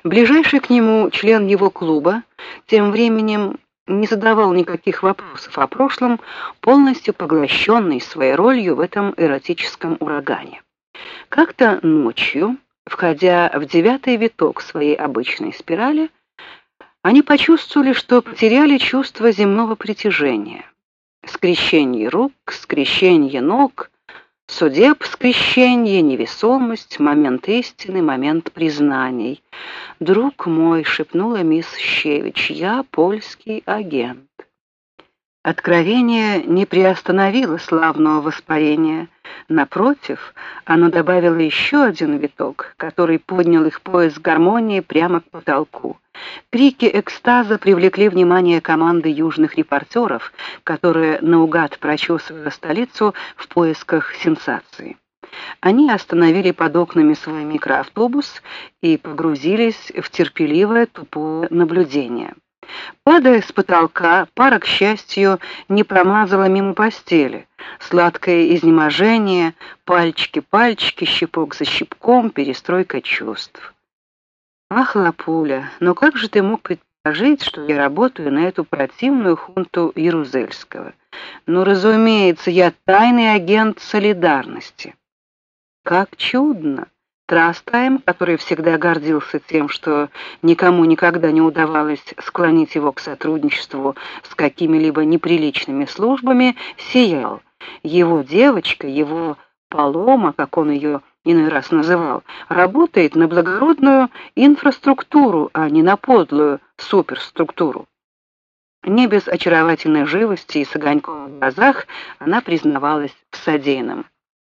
Ближайший к нему член его клуба тем временем не задавал никаких вопросов о прошлом, полностью поглощенный своей ролью в этом эротическом урагане. Как-то ночью, входя в 9-й виток своей обычной спирали, они почувствовали, что потеряли чувство земного притяжения. Скрещение рук, скрещение ног, судеб скрещение, невесомость, момент истины, момент признаний. «Друг мой», — шепнула мисс Щевич, — «я польский агент». Откровение не приостановило славного воспарения. Напротив, оно добавило еще один виток, который поднял их пояс гармонии прямо к потолку. Крики экстаза привлекли внимание команды южных репортеров, которая наугад прочесывала столицу в поисках сенсации. Они остановили под окнами свой микроавтобус и погрузились в терпеливое тупое наблюдение. Падая с потолка, пара, к счастью, не промазала мимо постели. Сладкое изнеможение, пальчики, щипок за щипком, перестройка чувств. «Ах, Лапуля, но как же ты мог предположить, что я работаю на эту противную хунту Ярузельского? Ну, разумеется, я тайный агент солидарности». Как чудно! Трастайм, который всегда гордился тем, что никому никогда не удавалось склонить его к сотрудничеству с какими-либо неприличными службами, сиял. Его девочка, его Палома, как он ее иной раз называл, работает на благородную инфраструктуру, а не на подлую суперструктуру. Не без очаровательной живости и с огоньком в глазах она признавалась в содеянном.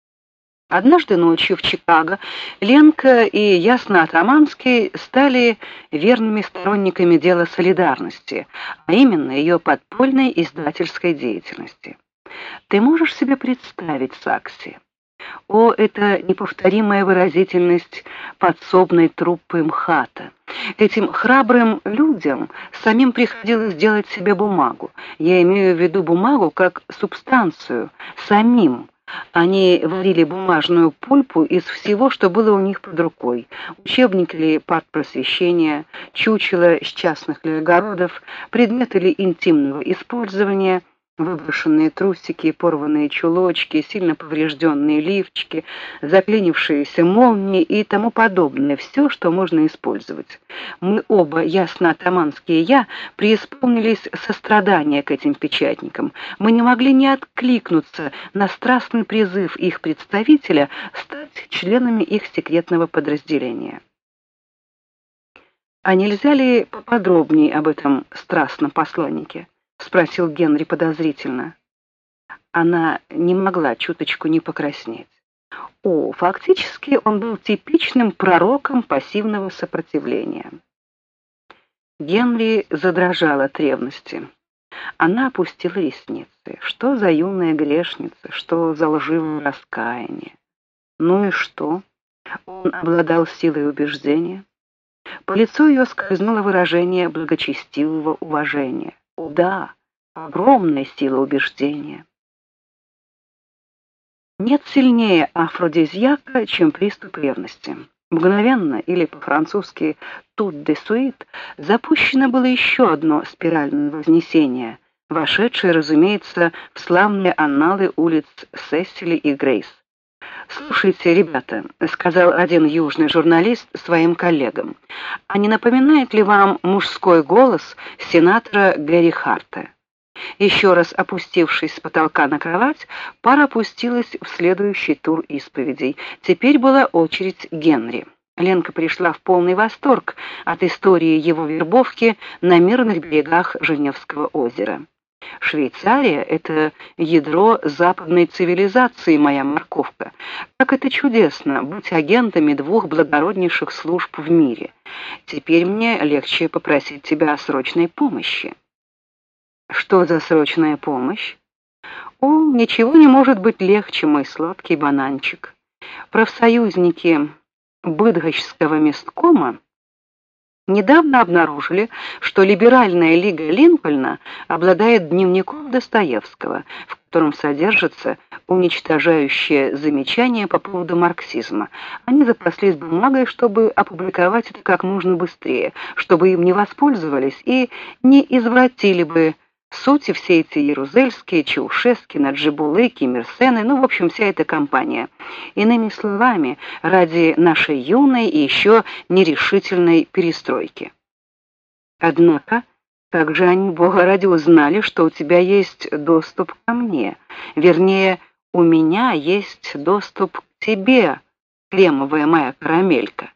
Однажды ночью в Чикаго Ленка и Ясна Атаманский стали верными сторонниками дела солидарности, а именно ее подпольной издательской деятельности. Ты можешь себе представить, Сакси? О, это неповторимая выразительность подсобной труппы МХАТа. Этим храбрым людям самим приходилось делать себе бумагу. Я имею в виду бумагу как субстанцию, самим. Они варили бумажную пульпу из всего, что было у них под рукой. Учебники ли партпросвещения, чучела с частных ли огородов, предметы ли интимного использования, выброшенные трусики, порванные чулочки, сильно поврежденные лифчики, заклинившиеся молнии и тому подобное. Все, что можно использовать. Мы оба, Ясно Атаманский и я, преисполнились сострадания к этим печатникам. Мы не могли не откликнуться на страстный призыв их представителя стать членами их секретного подразделения. А нельзя ли поподробнее об этом страстном посланнике? — спросил Генри подозрительно. Она не могла чуточку не покраснеть. О, фактически он был типичным пророком пассивного сопротивления. Генри задрожал от ревности. Она опустила ресницы. Что за юная грешница, что за лживое раскаяние? Ну и что? Он обладал силой убеждения. По лицу ее скользнуло выражение благочестивого уважения. О, да, огромная сила убеждения. Нет сильнее афродизиака, чем приступ ревности. Мгновенно, или по-французски «tout de suite», запущено было еще одно спиральное вознесение, вошедшее, разумеется, в славные анналы улиц Сесили и Грейс. «Слушайте, ребята», — сказал один южный журналист своим коллегам, «а не напоминает ли вам мужской голос сенатора Гэри Харта?» Еще раз опустившись с потолка на кровать, пара опустилась в следующий тур исповедей. Теперь была очередь Генри. Ленка пришла в полный восторг от истории его вербовки на мирных берегах Женевского озера. «Швейцария — это ядро западной цивилизации, моя морковка. Как это чудесно быть агентами двух благороднейших служб в мире. Теперь мне легче попросить тебя о срочной помощи». «Что за срочная помощь?» «О, ничего не может быть легче, мой сладкий бананчик. Профсоюзники Быдгощского месткома недавно обнаружили, что либеральная лига Линкольна обладает дневником Достоевского, в котором содержится уничтожающее замечание по поводу марксизма. Они запаслись бумагой, чтобы опубликовать это как можно быстрее, чтобы им не воспользовались и не извратили бы сути все эти Ярузельские, Чаушески, Наджибулыки, Мерсены, в общем, вся эта компания. Иными словами, ради нашей юной и еще нерешительной перестройки. Однако, как же они, Бога ради, узнали, что у тебя есть доступ ко мне? Вернее, у меня есть доступ к тебе, кремовая моя карамелька.